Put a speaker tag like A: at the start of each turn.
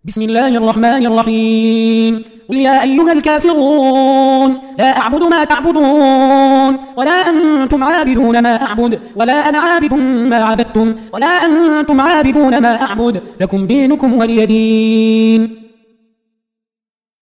A: بسم الله الرحمن الرحيم. قل يا أيها الكافرون لا أعبد ما تعبدون ولا أنتم عابدون ما أعبد ولا أنا عابد ما عبدتم ولا أنتم عابدون ما أعبد لكم دينكم ولي دين.